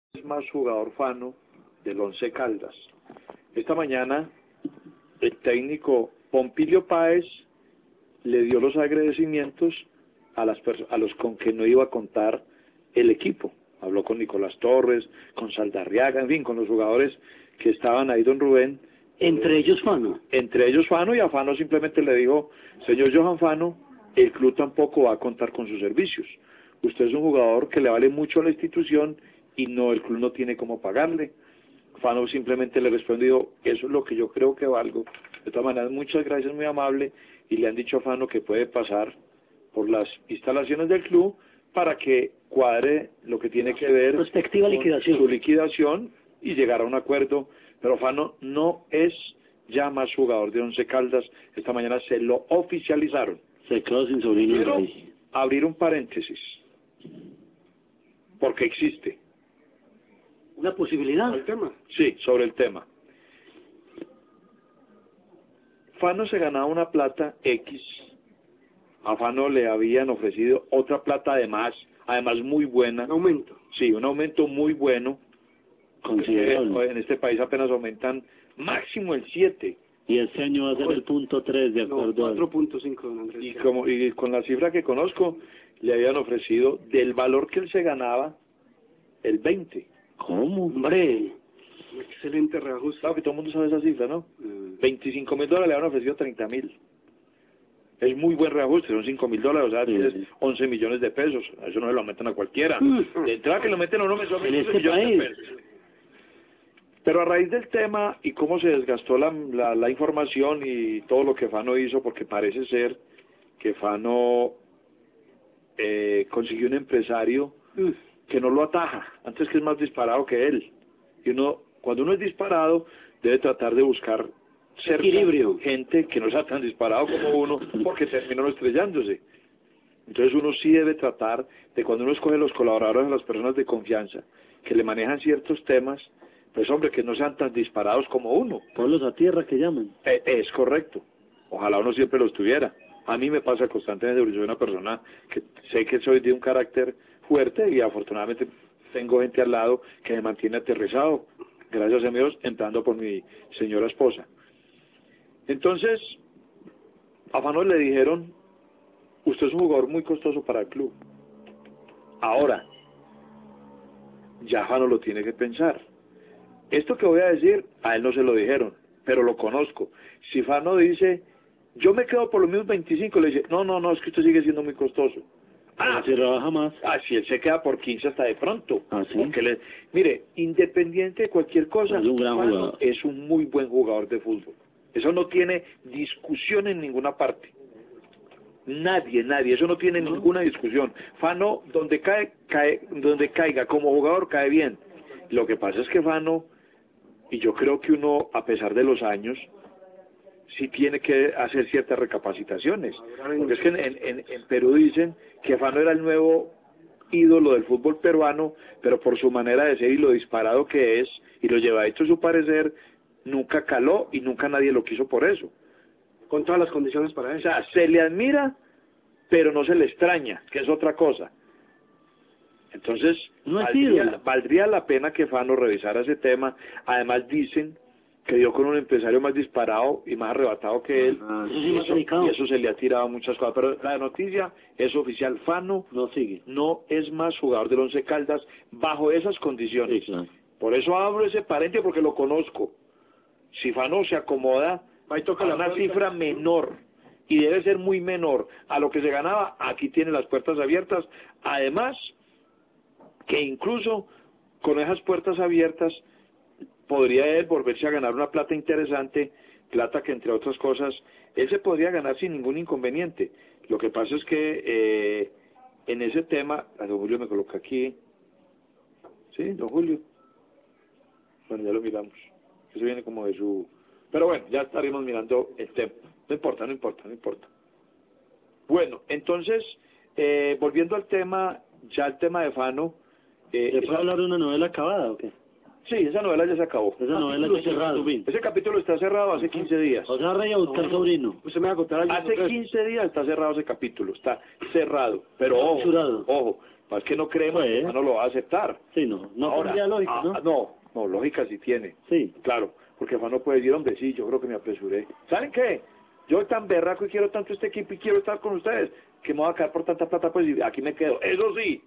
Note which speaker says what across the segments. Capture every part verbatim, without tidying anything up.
Speaker 1: Es más jugador Fano del Once Caldas. Esta mañana el técnico Pompilio Páez le dio los agradecimientos a las a los con que no iba a contar el equipo. Habló con Nicolás Torres, con Saldarriaga, en fin, con los jugadores que estaban ahí, don Rubén.
Speaker 2: Entre ellos Fano.
Speaker 1: Entre ellos Fano, y a Fano simplemente le dijo: señor Johan Fano, el club tampoco va a contar con sus servicios. Usted es un jugador que le vale mucho a la institución y no, el club no tiene cómo pagarle. Fano simplemente le respondió: eso es lo que yo creo que valgo. De todas maneras, muchas gracias, muy amable, y le han dicho a Fano que puede pasar por las instalaciones del club para que cuadre lo que tiene que ver
Speaker 2: respectiva
Speaker 1: con
Speaker 2: liquidación.
Speaker 1: su liquidación y llegar a un acuerdo. Pero Fano no es ya más jugador de Once Caldas. Esta mañana se lo oficializaron.
Speaker 2: Se quedó sin sobrino.
Speaker 1: Quiero abrir un paréntesis, porque existe
Speaker 2: ¿una posibilidad?
Speaker 1: ¿El tema? Sí, sobre el tema. Fano se ganaba una plata X. A Fano le habían ofrecido otra plata además, además muy buena.
Speaker 2: Un aumento.
Speaker 1: Sí, un aumento muy bueno.
Speaker 2: Considerable.
Speaker 1: En este país apenas aumentan máximo el siete.
Speaker 2: Y este año va a ser el punto tres, de acuerdo.
Speaker 3: No, cuatro punto cinco, don Andrés.
Speaker 1: Y, como, y con la cifra que conozco, le habían ofrecido del valor que él se ganaba, el veinte.
Speaker 2: ¿Cómo? Hombre.
Speaker 3: Un excelente reajuste.
Speaker 1: Claro que todo el mundo sabe esa cifra, ¿no?
Speaker 3: Mm.
Speaker 1: veinticinco mil dólares le habían ofrecido treinta mil. Es muy buen reajuste, son cinco mil dólares, o sea,
Speaker 2: Sí.
Speaker 1: tienes once millones de pesos. Eso no se lo meten a cualquiera.
Speaker 2: Mm.
Speaker 1: De entrada que lo meten a uno, me son
Speaker 2: En este
Speaker 1: millones de
Speaker 2: país.
Speaker 1: pesos. Pero a raíz del tema y cómo se desgastó la, la, la información y todo lo que Fano hizo, porque parece ser que Fano eh, consiguió un empresario
Speaker 2: Mm.
Speaker 1: que no lo ataja, antes que es más disparado que él. Y uno, cuando uno es disparado, debe tratar de buscar cerca
Speaker 2: equilibrio,
Speaker 1: gente que no sea tan disparado como uno, porque terminó estrellándose. Entonces uno sí debe tratar de, cuando uno escoge los colaboradores, a las personas de confianza, que le manejan ciertos temas, pues hombre, que no sean tan disparados como uno.
Speaker 2: Pueblos a tierra que llaman.
Speaker 1: Eh, es correcto. Ojalá uno siempre los tuviera. A mí me pasa constantemente, porque soy una persona que sé que soy de un carácter fuerte y afortunadamente tengo gente al lado que me mantiene aterrizado, gracias a Dios, entrando por mi señora esposa. Entonces, a Fano le dijeron: usted es un jugador muy costoso para el club. Ahora, ya Fano lo tiene que pensar. Esto que voy a decir, a él no se lo dijeron, pero lo conozco. Si Fano dice: yo me quedo por los mismos veinticinco, le dice: no, no, no, es que usted sigue siendo muy costoso.
Speaker 2: Ah, se rebaja más.
Speaker 1: Ah, si él se queda por quince hasta de pronto.
Speaker 2: Ah, ¿sí?
Speaker 1: Porque le, mire, independiente de cualquier cosa,
Speaker 2: Es un gran
Speaker 1: Fano
Speaker 2: jugador.
Speaker 1: es un muy buen jugador de fútbol. Eso no tiene discusión en ninguna parte. Nadie, nadie, eso no tiene
Speaker 2: ¿No?
Speaker 1: ninguna discusión. Fano, donde cae, cae, donde caiga como jugador, cae bien. Lo que pasa es que Fano, y yo creo que uno, a pesar de los años, sí tiene que hacer ciertas recapacitaciones. Porque es que en, en, en Perú dicen que Fano era el nuevo ídolo del fútbol peruano, pero por su manera de ser y lo disparado que es, y lo llevadito a su parecer, nunca caló y nunca nadie lo quiso por eso.
Speaker 3: Con todas las condiciones para
Speaker 1: O
Speaker 3: eso.
Speaker 1: sea, se le admira, pero no se le extraña, que es otra cosa. Entonces,
Speaker 2: No es
Speaker 1: valdría,
Speaker 2: ídolo.
Speaker 1: valdría la pena que Fano revisara ese tema. Además dicen que dio con un empresario más disparado y más arrebatado que él,
Speaker 2: Ah, eso sí,
Speaker 1: y,
Speaker 2: más
Speaker 1: eso,
Speaker 2: delicado.
Speaker 1: y eso se le ha tirado muchas cosas. Pero la noticia es oficial: Fano
Speaker 2: No sigue.
Speaker 1: no es más jugador del Once Caldas bajo esas condiciones.
Speaker 2: Sí, claro.
Speaker 1: Por eso abro ese paréntesis, porque lo conozco. Si Fano se acomoda
Speaker 3: Ahí toca
Speaker 1: a
Speaker 3: la
Speaker 1: una
Speaker 3: puerta.
Speaker 1: cifra menor, y debe ser muy menor a lo que se ganaba, aquí tiene las puertas abiertas. Además, que incluso con esas puertas abiertas podría él volverse a ganar una plata interesante, plata que, entre otras cosas, él se podría ganar sin ningún inconveniente. Lo que pasa es que eh, en ese tema, a don Julio me coloca aquí, sí, don Julio, bueno, ya lo miramos, eso viene como de su... Pero bueno, ya estaremos mirando el tema. No importa, no importa, no importa. Bueno, entonces, eh, volviendo al tema, ya el tema de Fano... Eh,
Speaker 2: ¿Le puedo
Speaker 1: esa-
Speaker 2: hablar de una novela acabada o qué?
Speaker 1: Sí, esa novela ya se acabó.
Speaker 2: Esa novela ya cerrada.
Speaker 1: Ese capítulo está cerrado hace quince días.
Speaker 2: O sea, rey a buscar sobrino.
Speaker 3: Usted me va a contar algo.
Speaker 1: Hace quince días está cerrado ese capítulo, está cerrado. Pero ojo,
Speaker 2: Censurado.
Speaker 1: ojo, Es que no creemos
Speaker 2: Pues.
Speaker 1: que Fano lo va a aceptar.
Speaker 2: Sí, no. No
Speaker 1: Ahora,
Speaker 2: tendría lógica,
Speaker 1: ah,
Speaker 2: ¿no?
Speaker 1: no, no, lógica sí tiene.
Speaker 2: Sí.
Speaker 1: Claro, porque Fano puede decir, hombre, sí, yo creo que me apresuré. ¿Saben qué? Yo tan berraco y quiero tanto este equipo y quiero estar con ustedes, que me voy a quedar por tanta plata, pues y aquí me quedo. Eso sí,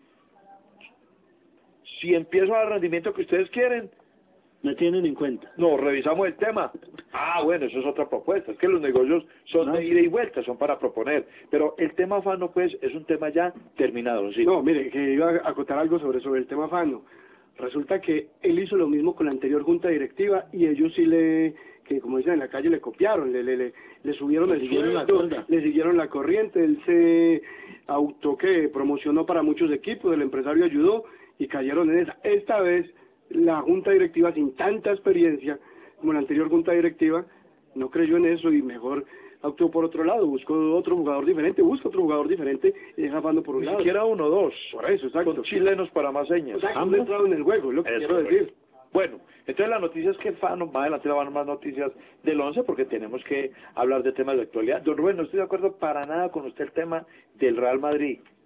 Speaker 1: si empiezo a dar rendimiento que ustedes quieren,
Speaker 2: Me tienen en cuenta.
Speaker 1: no, revisamos el tema. Ah, bueno, eso es otra propuesta. Es que los negocios son
Speaker 2: No.
Speaker 1: de ida y vuelta, son para proponer. Pero el tema Fano, pues, es un tema ya terminado, ¿sí?
Speaker 3: No, mire, que iba a acotar algo sobre, sobre el tema Fano. Resulta que él hizo lo mismo con la anterior junta directiva y ellos sí le, que como dicen en la calle, le copiaron, le, le, le, le subieron
Speaker 2: Le
Speaker 3: el
Speaker 2: siguieron la
Speaker 3: sueldo,
Speaker 2: cuerda.
Speaker 3: le siguieron la corriente, él se auto que promocionó para muchos equipos, el empresario ayudó y cayeron en esa. Esta vez la junta directiva, sin tanta experiencia como la anterior junta directiva, no creyó en eso y mejor actuó por otro lado, buscó otro jugador diferente, busca otro jugador diferente y deja Fano por un
Speaker 1: Ni
Speaker 3: lado.
Speaker 1: siquiera uno, dos.
Speaker 3: Por eso, exacto.
Speaker 1: Con chilenos para más señas.
Speaker 3: O sea, han entrado en el juego, es lo que
Speaker 1: Eso,
Speaker 3: quiero
Speaker 1: correcto.
Speaker 3: decir.
Speaker 1: Bueno, entonces la noticia es que Fano, más adelante le van a dar más noticias del once porque tenemos que hablar de temas de actualidad. Don Rubén, no estoy de acuerdo para nada con usted el tema del Real Madrid.